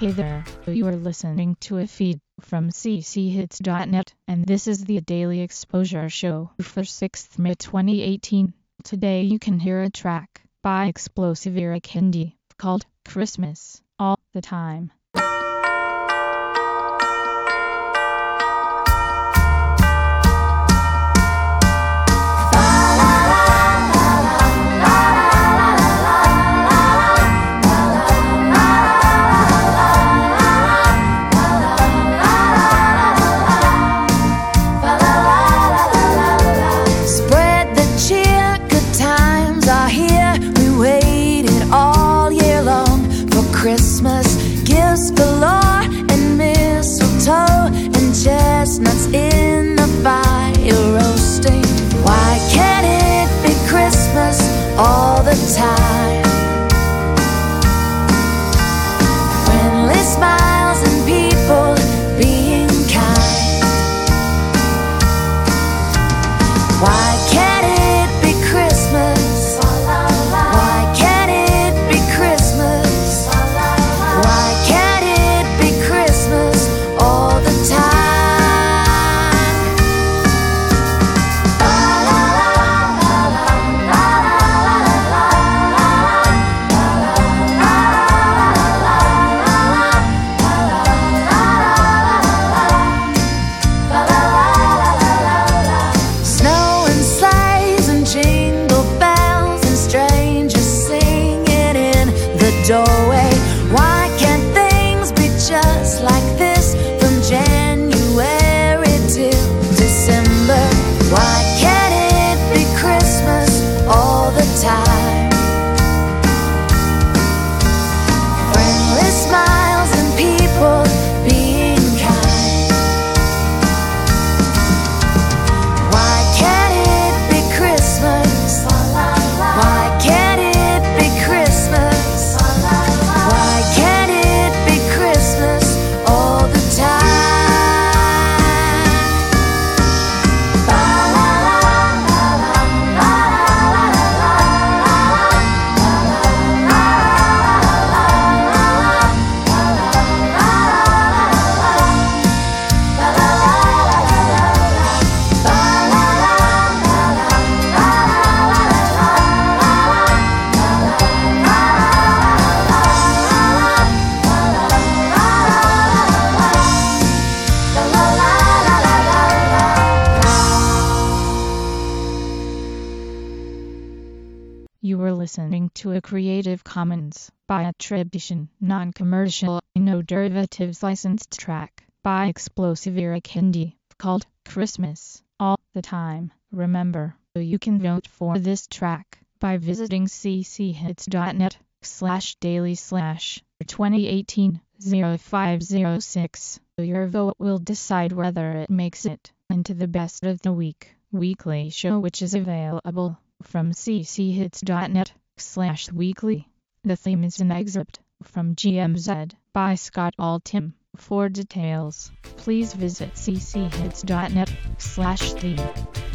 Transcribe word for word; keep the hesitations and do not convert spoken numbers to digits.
Hey there, you are listening to a feed from c c hits dot net, and this is the Daily Exposure Show for sixth of May twenty eighteen. Today you can hear a track by Explosive Weekend called Christmas All the Time. Christmas, gifts galore, and mistletoe, and chestnuts in the fire roasting. Why can't it be Christmas all the time? Friendly smiles and people being kind. Why can't it be Christmas? Why can't it be Christmas? Why can't it be Christmas all the time? La la la la la la la la. Snow and sleighs and jingle bells and strangers singing in the doorway. Why can't things be just like this from January till December? Why can't it be Christmas all the time? Friendly smiles and people being kind. Why can't it be Christmas? Why can't it be Christmas? Why can't it be Christmas all the time? La la la la la la You were listening to a Creative Commons by attribution, non-commercial, no derivatives licensed track by Explosive Weekend called Christmas All the Time. Remember, you can vote for this track by visiting c c hits dot net slash daily slash twenty eighteen oh five oh six. Your vote will decide whether it makes it into the Best of the Week weekly show, which is available from c c hits dot net slash weekly. The theme is an excerpt from G M Z by Scott Altham. For details, please visit c c hits dot net slash theme.